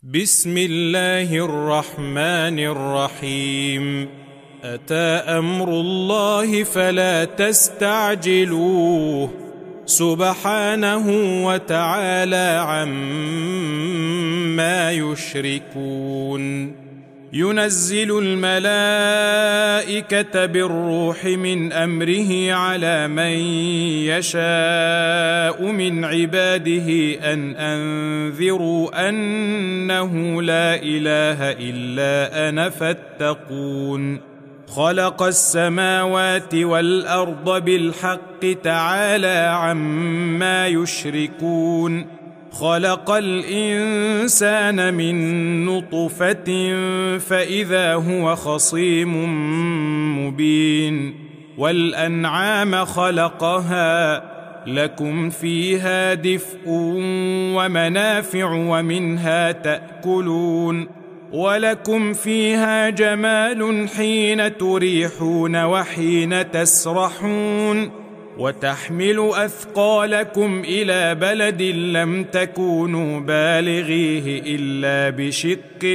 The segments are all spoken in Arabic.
بسم الله الرحمن الرحيم. أتى أمر الله فلا تستعجلوه سبحانه وتعالى عما يشركون. ينزل الملائكة بالروح من أمره على من يشاء من عباده أن أنذروا أنه لا إله إلا أنا فاتقون. خلق السماوات والأرض بالحق تعالى عما يشركون. خلق الإنسان من نطفة فإذا هو خصيم مبين. والأنعام خلقها لكم فيها دفء ومنافع ومنها تأكلون. ولكم فيها جمال حين تريحون وحين تسرحون. وتحمل أثقالكم إلى بلد لم تكونوا بالغيه إلا بشق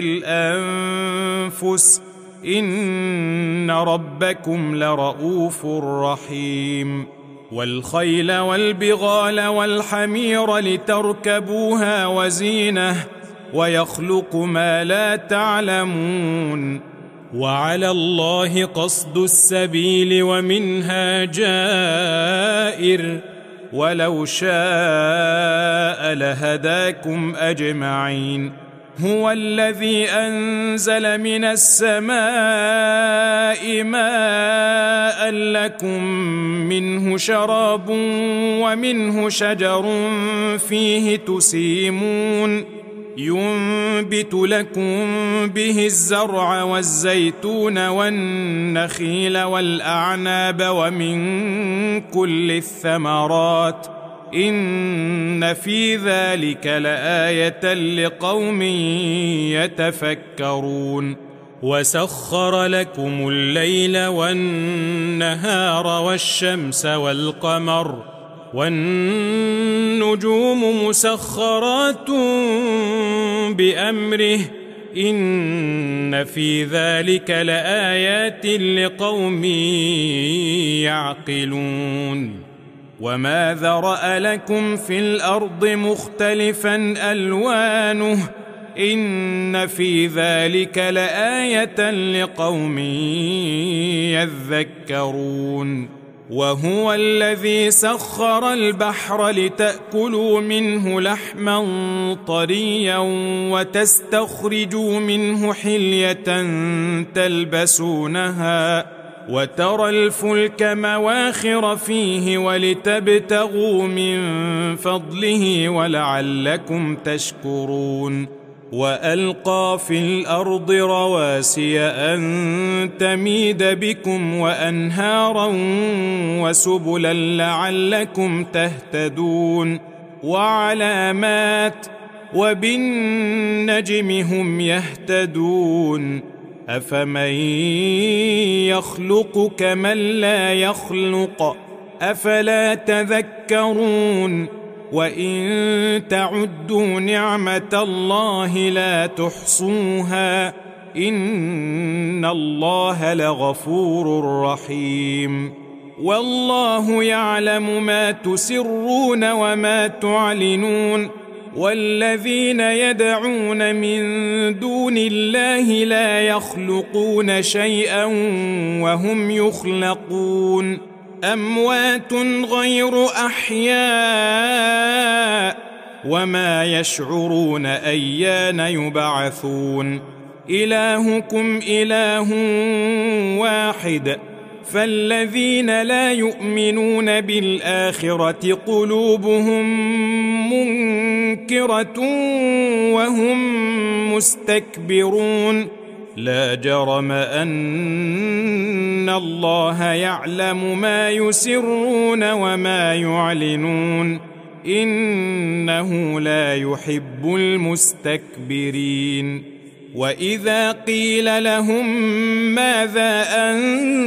الأنفس إن ربكم لرؤوف رحيم. والخيل والبغال والحمير لتركبوها وزينة ويخلق ما لا تعلمون. وعلى الله قصد السبيل ومنها جائر ولو شاء لهداكم أجمعين. هو الذي أنزل من السماء ماء لكم منه شراب ومنه شجر فيه تسيمون. ينبت لكم به الزرع والزيتون والنخيل والأعناب ومن كل الثمرات إن في ذلك لآية لقوم يتفكرون. وسخر لكم الليل والنهار والشمس والقمر والنجوم مسخرات بأمره إن في ذلك لآيات لقوم يعقلون. وما ذرأ لكم في الأرض مختلفا ألوانه إن في ذلك لآية لقوم يذكرون. وهو الذي سخر البحر لتأكلوا منه لحما طريا وتستخرجوا منه حلية تلبسونها وترى الفلك مواخر فيه ولتبتغوا من فضله ولعلكم تشكرون. وألقى في الأرض رواسي أن تميد بكم وأنهارا وسبلا لعلكم تهتدون. وعلامات وبالنجم هم يهتدون. أفمن يخلق كمن لا يخلق أفلا تذكرون. وإن تعدوا نعمة الله لا تحصوها إن الله لغفور رحيم. والله يعلم ما تسرون وما تعلنون. والذين يدعون من دون الله لا يخلقون شيئا وهم يخلقون. أموات غير أحياء وما يشعرون أيان يبعثون. إلهكم إله واحد فالذين لا يؤمنون بالآخرة قلوبهم منكرة وهم مستكبرون. لا جرم أن الله يعلم ما يسرون وما يعلنون إنه لا يحب المستكبرين. وإذا قيل لهم ماذا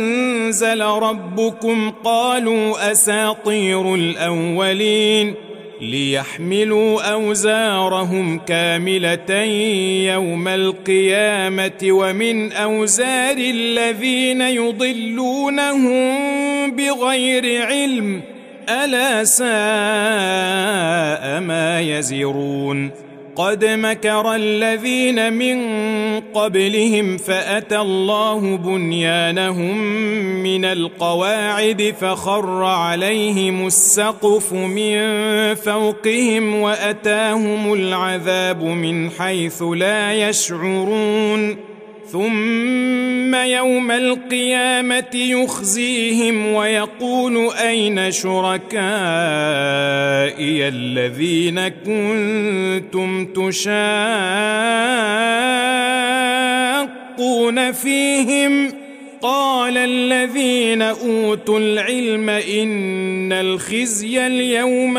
أنزل ربكم قالوا أساطير الأولين ليحملوا أوزارهم كاملة يوم القيامة ومن أوزار الذين يضلونهم بغير علم ألا ساء ما يزرون قد مكر الذين من قبلهم فأتى الله بنيانهم من القواعد فخر عليهم السقف من فوقهم وأتاهم العذاب من حيث لا يشعرون ثم يوم القيامة يخزيهم ويقول أين شركائي الذين كنتم تشاقون فيهم قال الذين أوتوا العلم إن الخزي اليوم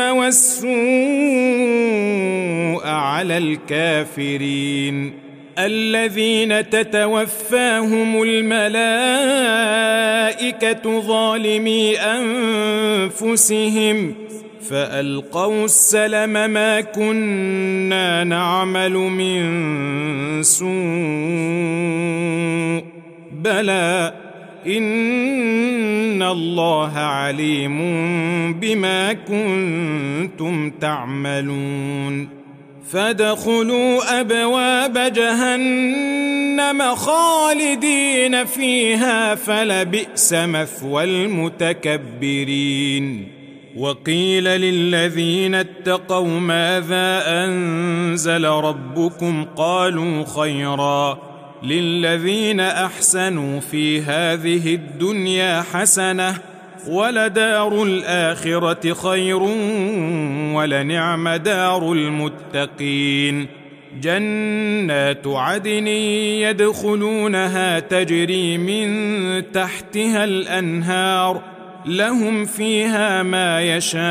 والسوء على الكافرين الذين تتوفاهم الملائكة ظالمي أنفسهم فألقوا السلم ما كنا نعمل من سوء بلى إن الله عليم بما كنتم تعملون فادخلوا أبواب جهنم خالدين فيها فلبئس مثوى المتكبرين وقيل للذين اتقوا ماذا أنزل ربكم قالوا خيرا للذين أحسنوا في هذه الدنيا حسنة ولدار الآخرة خير ولنعم دار المتقين جنات عدن يدخلونها تجري من تحتها الأنهار لهم فيها ما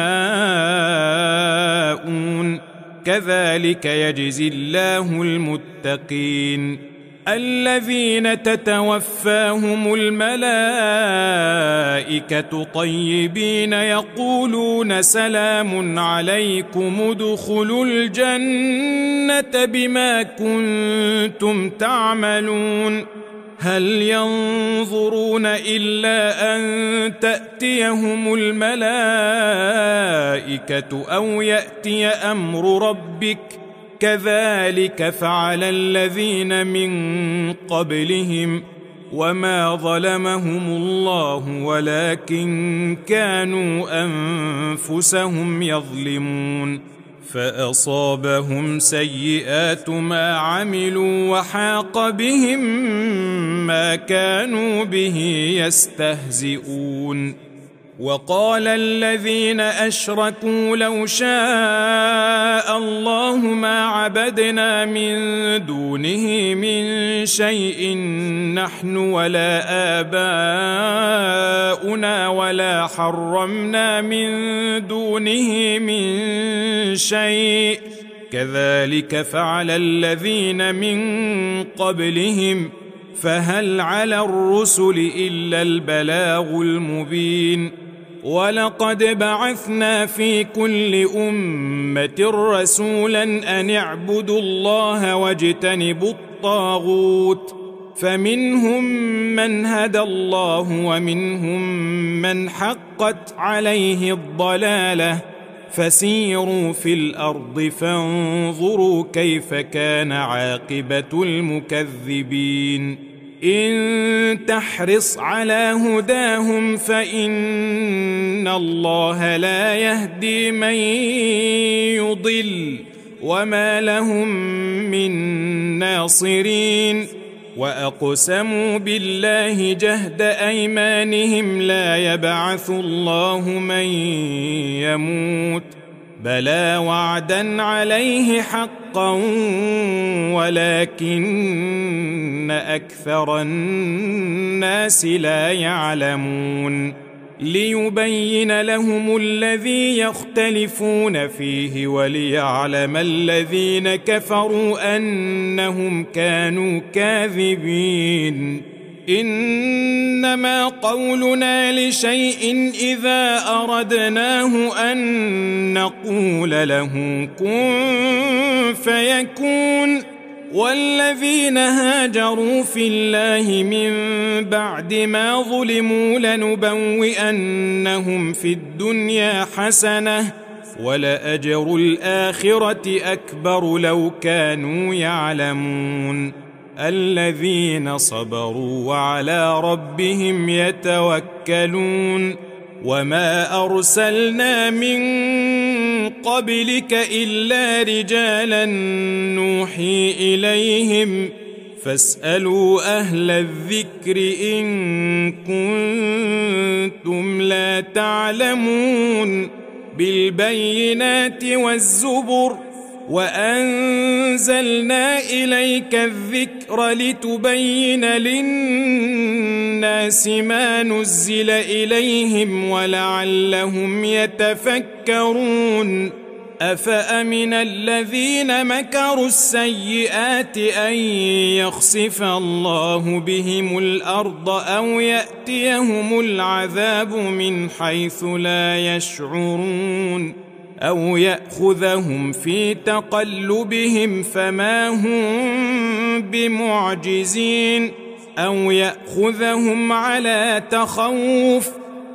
يشاءون كذلك يجزي الله المتقين الذين تتوفاهم الملائكة طيبين يقولون سلام عليكم ادخلوا الجنة بما كنتم تعملون هل ينظرون إلا أن تأتيهم الملائكة أو يأتي أمر ربك كذلك فعل الذين من قبلهم وما ظلمهم الله ولكن كانوا أنفسهم يظلمون فأصابهم سيئات ما عملوا وحاق بهم ما كانوا به يستهزئون وقال الذين أشركوا لو شاء الله ما عبدنا من دونه من شيء نحن ولا آباؤنا ولا حرمنا من دونه من شيء كذلك فعل الذين من قبلهم فهل على الرسل إلا البلاغ المبين ولقد بعثنا في كل أمة رسولا أن اعبدوا الله واجتنبوا الطاغوت فمنهم من هدى الله ومنهم من حقت عليه الضلالة فسيروا في الأرض فانظروا كيف كان عاقبة المكذبين إن تحرص على هداهم فإن الله لا يهدي من يضل وما لهم من ناصرين وأقسموا بالله جهد أيمانهم لا يبعث الله من يموت بلى وعدا عليه حقا ولكن أكثر الناس لا يعلمون ليبين لهم الذي يختلفون فيه وليعلم الذين كفروا أنهم كانوا كاذبين إنما قولنا لشيء إذا أردناه أن نقول له كن فيكون. والذين هاجروا في الله من بعد ما ظلموا لنبوئنهم في الدنيا حسنة ولأجر الآخرة أكبر لو كانوا يعلمون. الذين صبروا وعلى ربهم يتوكلون. وما أرسلنا من قبلك إلا رجالا نوحي إليهم فاسألوا أهل الذكر إن كنتم لا تعلمون. بالبينات والزبر وأنزلنا إليك الذكر لتبين للناس ما نزل إليهم ولعلهم يتفكرون. أفأمن الذين مكروا السيئات أن يخسف الله بهم الأرض أو يأتيهم العذاب من حيث لا يشعرون أو يأخذهم في تقلبهم فما هم بمعجزين أو يأخذهم على تخوف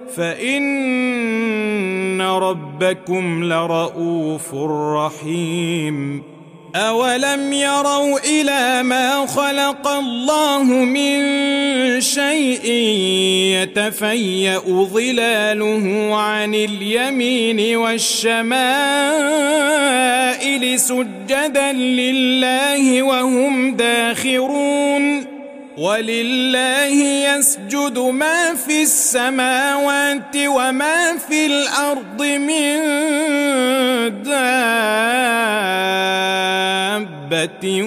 فإن ربكم لرؤوف رحيم. أولم يروا إلى ما خلق الله من شيء يتفيأ ظلاله عن اليمين والشمائل سجدا لله وهم داخرون. ولله يسجد ما في السماوات وما في الأرض من دابة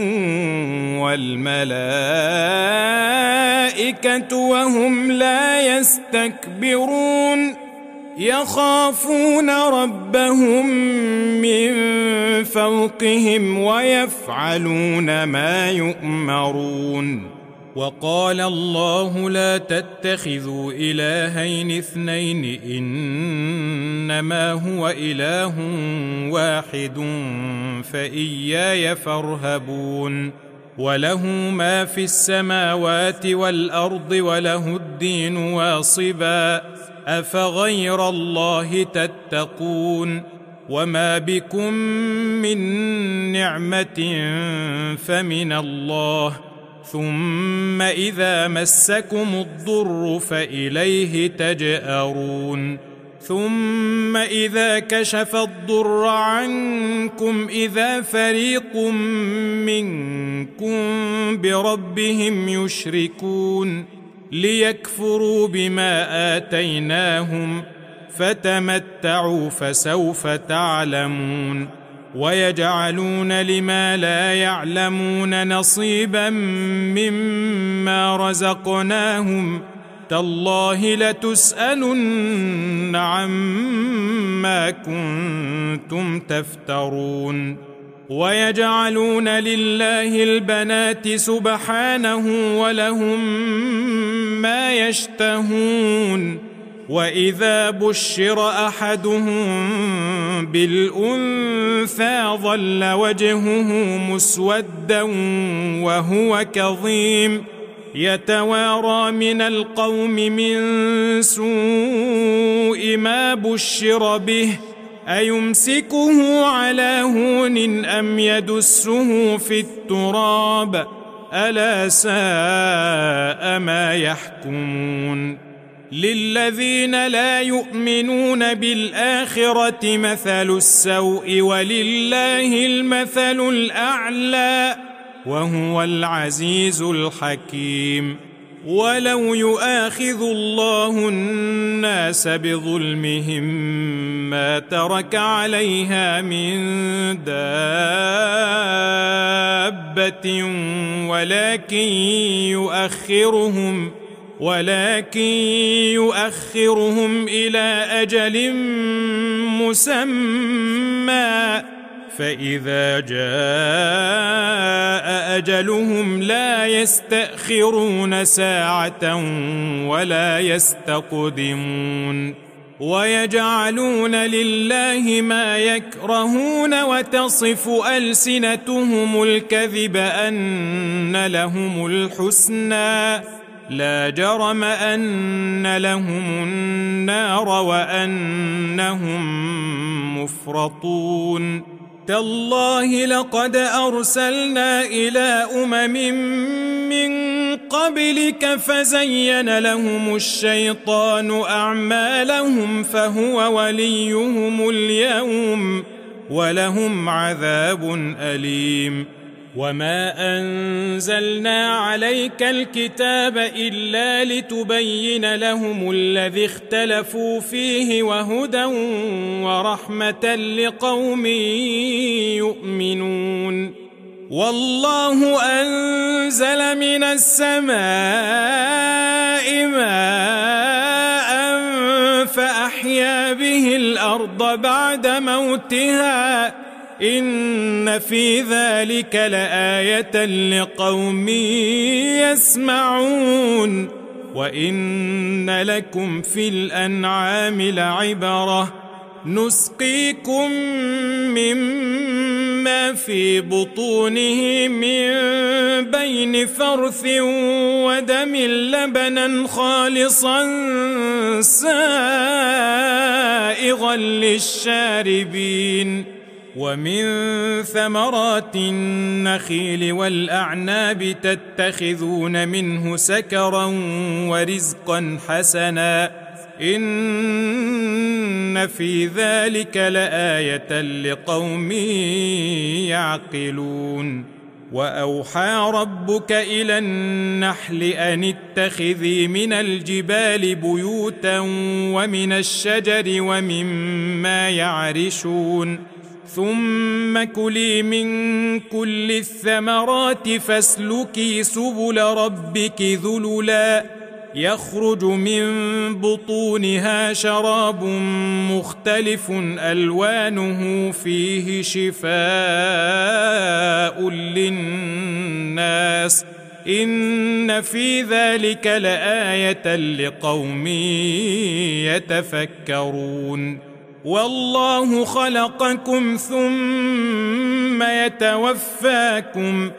والملائكة وهم لا يستكبرون يخافون ربهم من فوقهم ويفعلون ما يؤمرون. وقال الله لا تتخذوا إلهين اثنين إنما هو إله واحد فإياي فارهبون. وله ما في السماوات والأرض وله الدين واصبا أفغير الله تتقون. وما بكم من نعمة فمن الله ثم إذا مسكم الضر فإليه تجأرون. ثم إذا كشف الضر عنكم إذا فريق منكم بربهم يشركون ليكفروا بما آتيناهم فتمتعوا فسوف تعلمون. ويجعلون لما لا يعلمون نصيبا مما رزقناهم تالله لتسألن عما كنتم تفترون. ويجعلون لله البنات سبحانه ولهم ما يشتهون. وإذا بشر أحدهم بالأنثى ظل وجهه مسودا وهو كظيم يتوارى من القوم من سوء ما بشر به أيمسكه على هون أم يدسه في التراب ألا ساء ما يحكمون. للذين لا يؤمنون بالآخرة مثل السوء ولله المثل الأعلى وهو العزيز الحكيم. ولو يؤاخذ الله الناس بظلمهم ما ترك عليها من دابة ولكن يؤخرهم إلى أجل مسمى فإذا جاء أجلهم لا يستأخرون ساعة ولا يستقدمون ويجعلون لله ما يكرهون وتصف ألسنتهم الكذب أن لهم الحسنى لا جرم أن لهم النار وأنهم مفرطون تالله لقد أرسلنا إلى من قبلك فزين لهم الشيطان أعمالهم فهو وليهم اليوم ولهم عذاب أليم وما أنزلنا عليك الكتاب إلا لتبين لهم الذي اختلفوا فيه وهدى ورحمة لقوم يؤمنون والله أنزل من السماء ماء فأحيا به الأرض بعد موتها إن في ذلك لآية لقوم يسمعون وإن لكم في الأنعام لعبرة نسقيكم مما في بطونه من بين فرث ودم لبنا خالصا سائغا للشاربين ومن ثمرات النخيل والأعناب تتخذون منه سكرا ورزقا حسنا إن في ذلك لآية لقوم يعقلون وأوحى ربك إلى النحل أن اتخذي من الجبال بيوتا ومن الشجر ومما يعرشون ثم كلي من كل الثمرات فاسلكي سبل ربك ذللا يخرج من بطونها شراب مختلف ألوانه فيه شفاء للناس إن في ذلك لآية لقوم يتفكرون والله خلقكم ثم يتوفاكم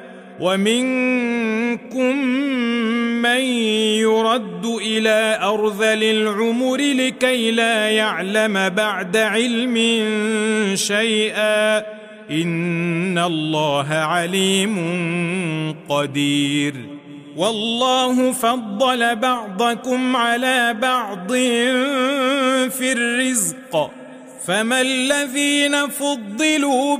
ومنكم من يرد إلى أرذل العمر لكي لا يعلم بعد علم شيئا إن الله عليم قدير والله فضل بعضكم على بعض في الرزق فما الذين فضلوا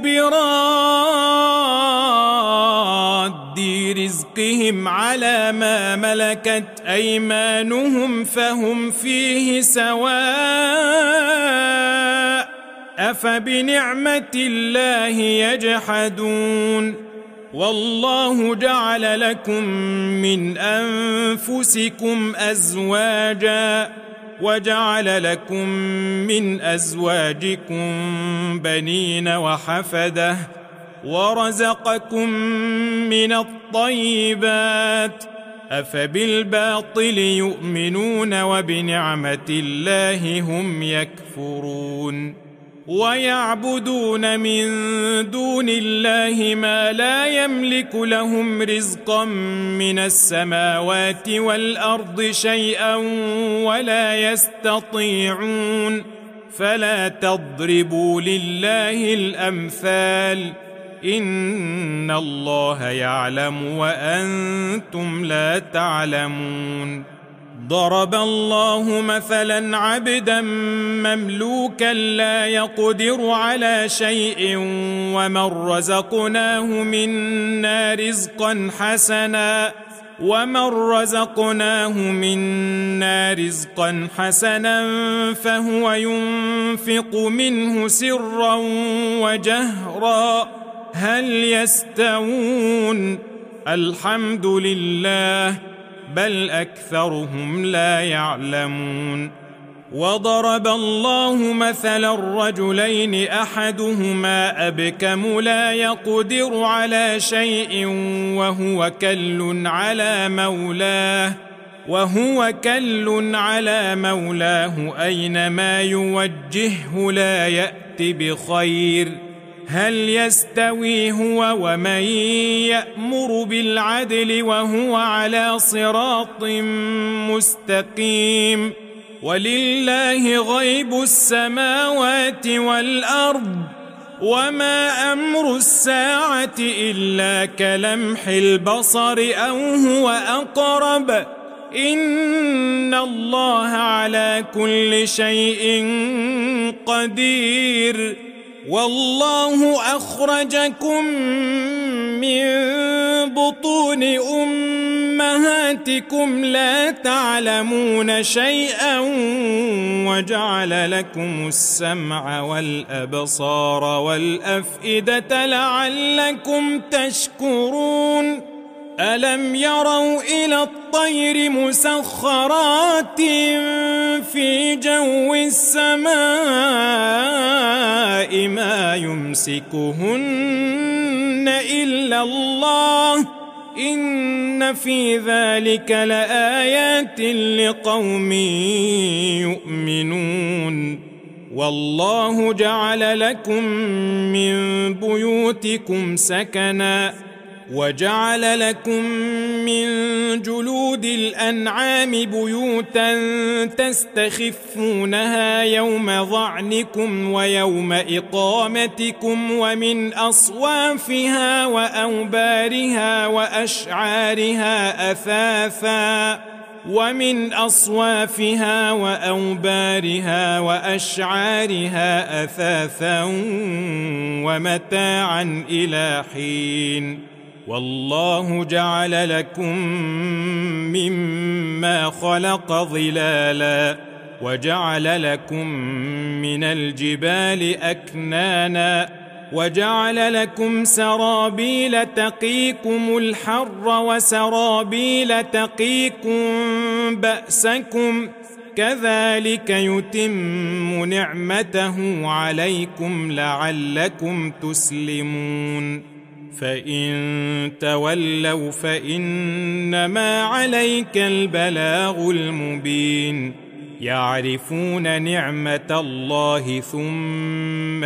براد رزقهم على ما ملكت أيمانهم فهم فيه سواء أفبنعمة الله يجحدون والله جعل لكم من أنفسكم أزواجا وجعل لكم من أزواجكم بنين وحفدة ورزقكم من الطيبات أفبالباطل يؤمنون وبنعمة الله هم يكفرون ويعبدون من دون الله ما لا يملك لهم رزقا من السماوات والأرض شيئا ولا يستطيعون فلا تضربوا لله الأمثال إن الله يعلم وأنتم لا تعلمون ضرب الله مثلا عبدا مملوكا لا يقدر على شيء ومن رزقناه رزقا حسنا فهو ينفق منه سرا وجهرا هل يستوون الحمد لله بل أكثرهم لا يعلمون وضرب الله مثلا الرجلين أحدهما أبكم لا يقدر على شيء وهو كل على مولاه أينما يوجهه لا يأت بخير هل يستوي هو ومن يأمر بالعدل وهو على صراط مستقيم ولله غيب السماوات والأرض وما أمر الساعة إلا كلمح البصر أو هو أقرب إن الله على كل شيء قدير والله أخرجكم من بطون أمهاتكم لا تعلمون شيئا وجعل لكم السمع والأبصار والأفئدة لعلكم تشكرون ألم يروا إلى الطير مسخرات في جو السماء ما يمسكهن إلا الله إن في ذلك لآيات لقوم يؤمنون والله جعل لكم من بيوتكم سكنا وجعل لكم من جلود الأنعام بيوتا تستخفونها يوم ظعنكم ويوم إقامتكم ومن أصوافها وأوبارها وأشعارها أثاثا ومتاعا إلى حين والله جعل لكم مما خلق ظلالا وجعل لكم من الجبال أكنانا وجعل لكم سرابيل تقيكم الحر وسرابيل تقيكم بأسكم كذلك يتم نعمته عليكم لعلكم تسلمون فإن تولوا فإنما عليك البلاغ المبين يعرفون نعمة الله ثم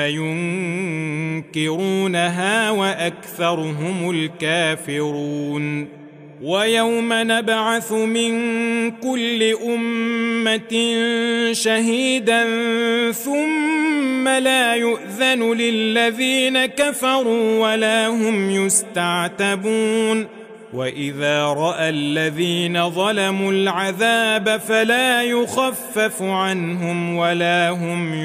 ينكرونها وأكثرهم الكافرون ويوم نبعث من كل أمة شهيدا ثم لا يؤذن للذين كفروا ولا هم يستعتبون وإذا رأى الذين ظلموا العذاب فلا يخفف عنهم ولا هم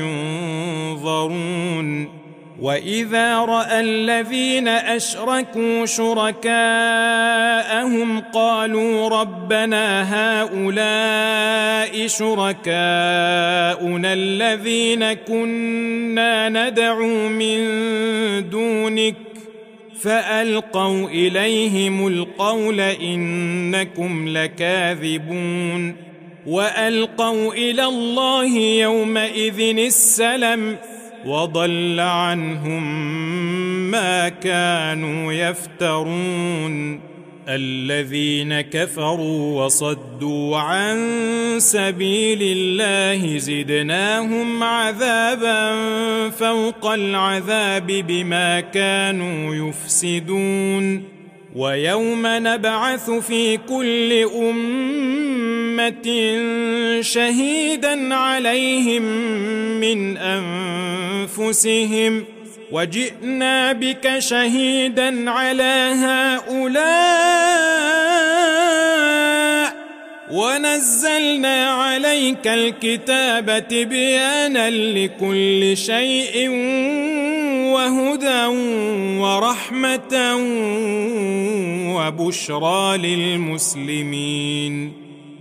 ينظرون وإذا رأى الذين أشركوا شركاءهم قالوا ربنا هؤلاء شركاؤنا الذين كنا ندعو من دونك فألقوا إليهم القول إنكم لكاذبون وألقوا إلى الله يومئذ السلم وضل عنهم ما كانوا يفترون الذين كفروا وصدوا عن سبيل الله زدناهم عذابا فوق العذاب بما كانوا يفسدون ويوم نبعث في كل أمة شهيدا عليهم من أنفسهم وجئنا بك شهيدا على هؤلاء ونزلنا عليك الكتاب تبيانا لكل شيء وهدى ورحمة وبشرى للمسلمين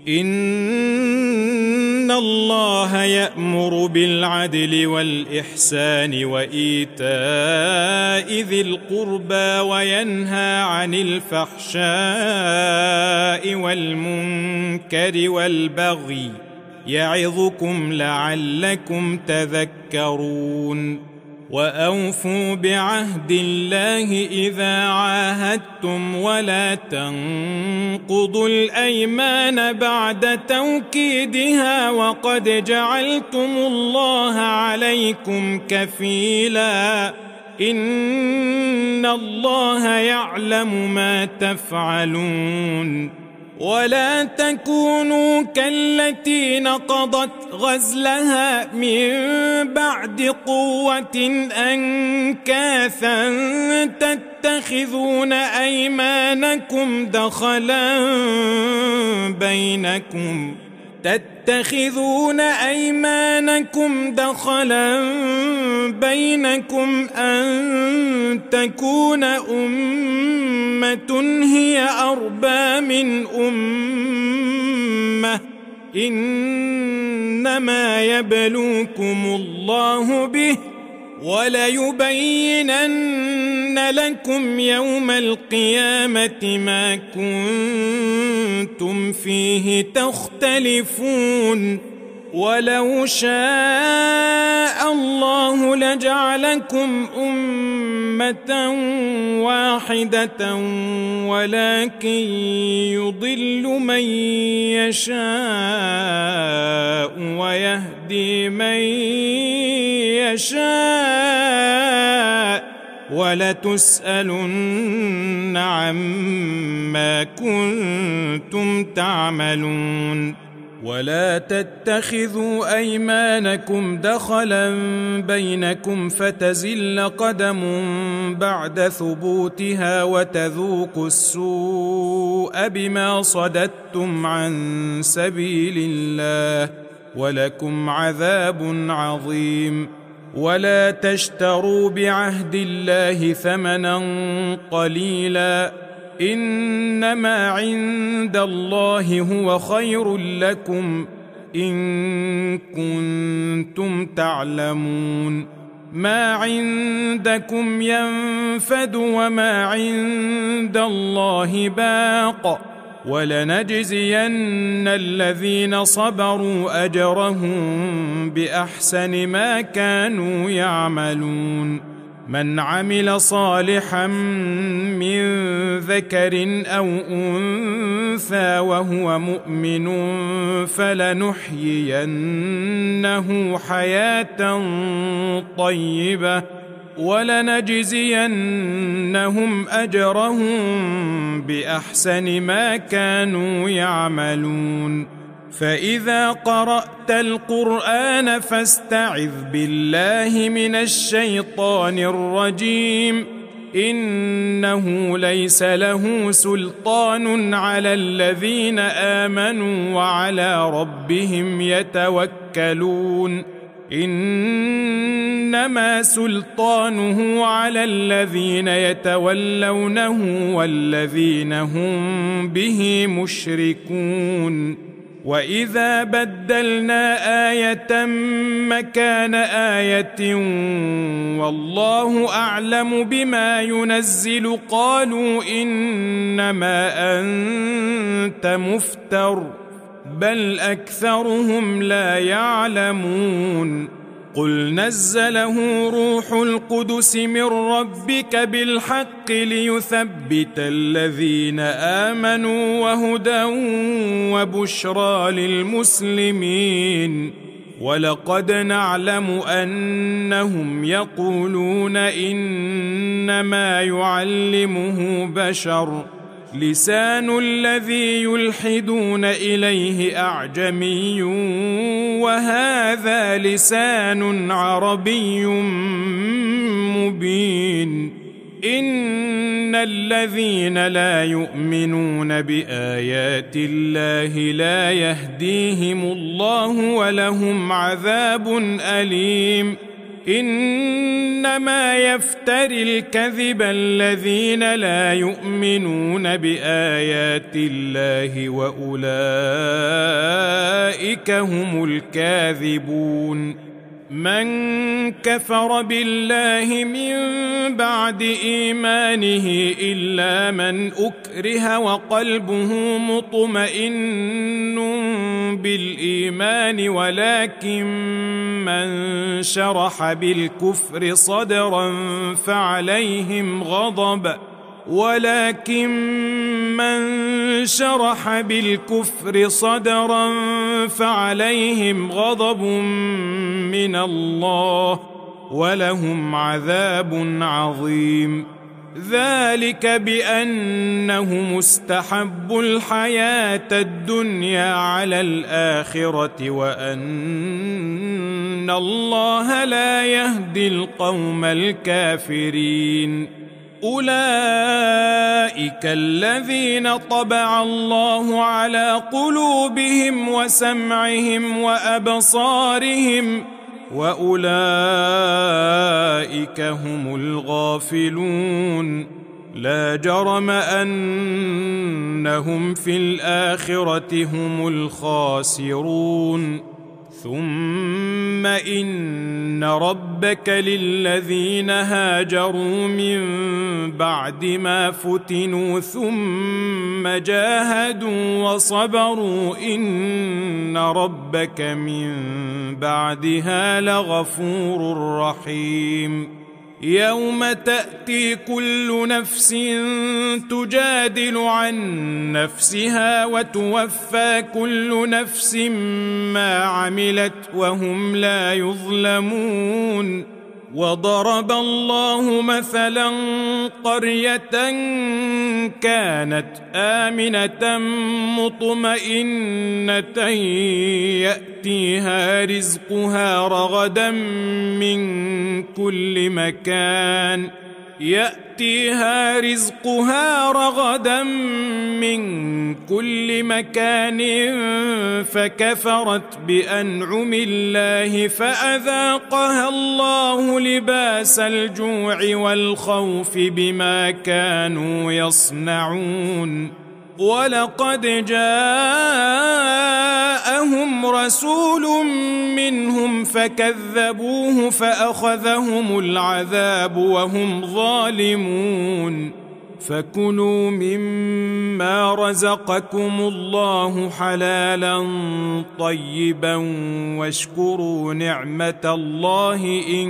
إن الله يأمر بالعدل والإحسان وإيتاء ذي القربى وينهى عن الفحشاء والمنكر والبغي يعظكم لعلكم تذكرون وأوفوا بعهد الله إذا عاهدتم ولا تنقضوا الأيمان بعد توكيدها وقد جعلتم الله عليكم كفيلا إن الله يعلم ما تفعلون ولا تكونوا كالتي نقضت غزلها من بعد قوة أنكاثا تتخذون أيمانكم دخلا بينكم أن تكون أمة هي أربى من أمة إنما يبلوكم الله به وليبينن لكم يوم القيامة ما كنتم فيه تختلفون ولو شاء الله لجعلكم أمة واحدة ولكن يضل من يشاء ويهدي من يشاء ولتسألن عما كنتم تعملون ولا تتخذوا أيمانكم دخلا بينكم فتزل قدم بعد ثبوتها وتذوقوا السوء بما صددتم عن سبيل الله ولكم عذاب عظيم ولا تشتروا بعهد الله ثمنا قليلا إنما عند الله هو خير لكم إن كنتم تعلمون ما عندكم ينفد وما عند الله باق ولنجزين الذين صبروا أجرهم بأحسن ما كانوا يعملون من عمل صالحا من ذكر أو أنثى وهو مؤمن فلنحيينه حياة طيبة ولنجزينهم أجرهم بأحسن ما كانوا يعملون فإذا قرأت القرآن فاستعذ بالله من الشيطان الرجيم إنه ليس له سلطان على الذين آمنوا وعلى ربهم يتوكلون إنما سلطانه على الذين يتولونه والذين هم به مشركون وإذا بدلنا آية مكان آية والله أعلم بما ينزل قالوا إنما أنت مفتر بل أكثرهم لا يعلمون قل نزله روح القدس من ربك بالحق ليثبت الذين آمنوا وهدى وبشرى للمسلمين ولقد نعلم أنهم يقولون إنما يعلمه بشر لسان الذي يلحدون إليه أعجمي وهذا لسان عربي مبين إن الذين لا يؤمنون بآيات الله لا يهديهم الله ولهم عذاب أليم إنما يفتري الكذب الذين لا يؤمنون بآيات الله وأولئك هم الكاذبون من كفر بالله من بعد إيمانه إلا من أكره وقلبه مطمئن بالإيمان ولكن من شرح بالكفر صدرا فعليهم غضب من الله ولهم عذاب عظيم. ذلك بأنهم استحبوا الحياة الدنيا على الآخرة وأن الله لا يهدي القوم الكافرين. أولئك الذين طبع الله على قلوبهم وسمعهم وأبصارهم وأولئك هم الغافلون. لا جرم أنهم في الآخرة هم الخاسرون. ثم إن ربك للذين هاجروا من بعد ما فتنوا ثم جاهدوا وصبروا إن ربك من بعدها لغفور رحيم. يوم تأتي كل نفس تجادل عن نفسها وتوفى كل نفس ما عملت وهم لا يظلمون. وضرب الله مثلا قرية كانت آمنة مطمئنة يأتيها رزقها رغدا من كل مكان فكفرت بأنعم الله فأذاقها الله لباس الجوع والخوف بما كانوا يصنعون. ولقد جاءهم رسول منهم فكذبوه فأخذهم العذاب وهم ظالمون. فكلوا مما رزقكم الله حلالا طيبا واشكروا نعمة الله إن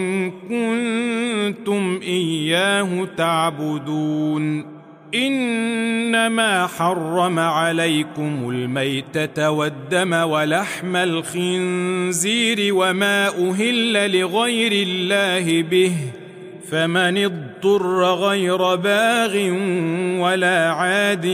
كنتم إياه تعبدون. إنما حرم عليكم الميتة والدم ولحم الخنزير وما أهل لغير الله به فمن اضطر غير باغ ولا عاد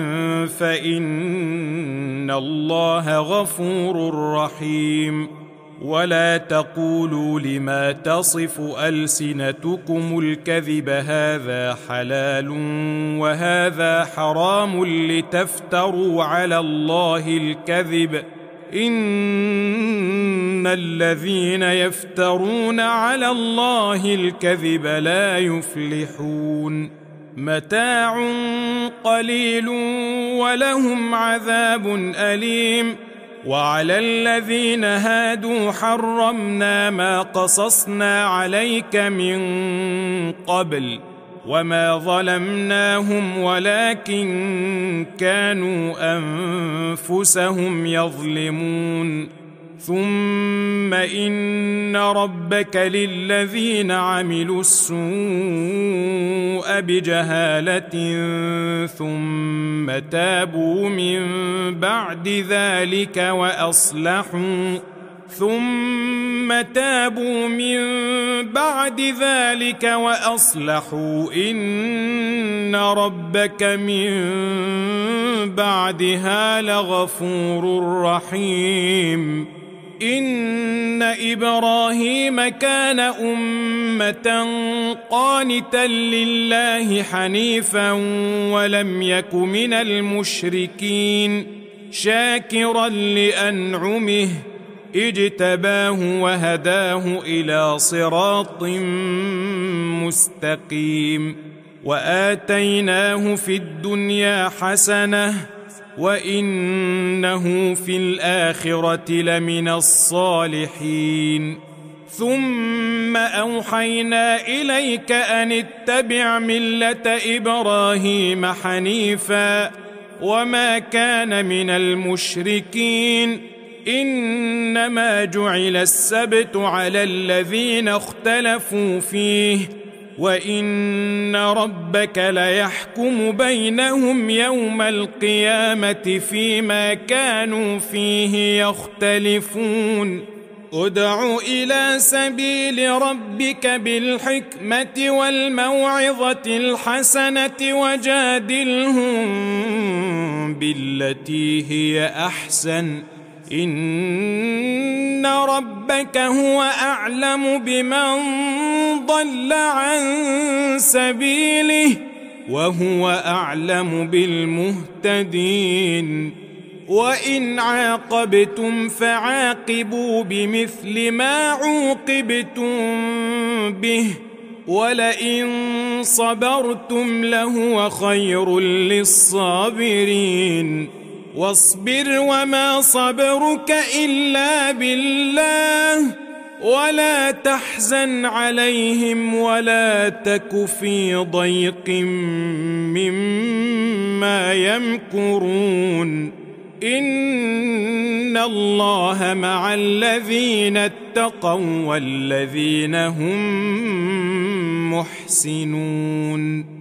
فإن الله غفور رحيم. ولا تقولوا لما تصف ألسنتكم الكذب هذا حلال وهذا حرام لتفتروا على الله الكذب إن الذين يفترون على الله الكذب لا يفلحون. متاع قليل ولهم عذاب أليم. وعلى الذين هادوا حرمنا ما قصصنا عليك من قبل وما ظلمناهم ولكن كانوا أنفسهم يظلمون. ثم إن ربك للذين عملوا السوء بجهالة ثم تابوا من بعد ذلك وأصلحوا إن ربك من بعدها لغفور رحيم. إن إبراهيم كان أمة قانتا لله حنيفا ولم يك من المشركين شاكرا لأنعمه اجتباه وهداه إلى صراط مستقيم. وآتيناه في الدنيا حسنة وإنه في الآخرة لمن الصالحين. ثم أوحينا إليك أن اتبع ملة إبراهيم حنيفا وما كان من المشركين إنما جعل السبت على الذين اختلفوا فيه وإن ربك ليحكم بينهم يوم القيامة فيما كانوا فيه يختلفون ادع إلى سبيل ربك بالحكمة والموعظة الحسنة وجادلهم بالتي هي أحسن إن ربك هو أعلم بمن ضل عن سبيله وهو أعلم بالمهتدين وإن عاقبتم فعاقبوا بمثل ما عوقبتم به ولئن صبرتم لهو خير للصابرين واصبر وما صبرك إلا بالله ولا تحزن عليهم ولا تك في ضيق مما يمكرون إن الله مع الذين اتقوا والذين هم محسنون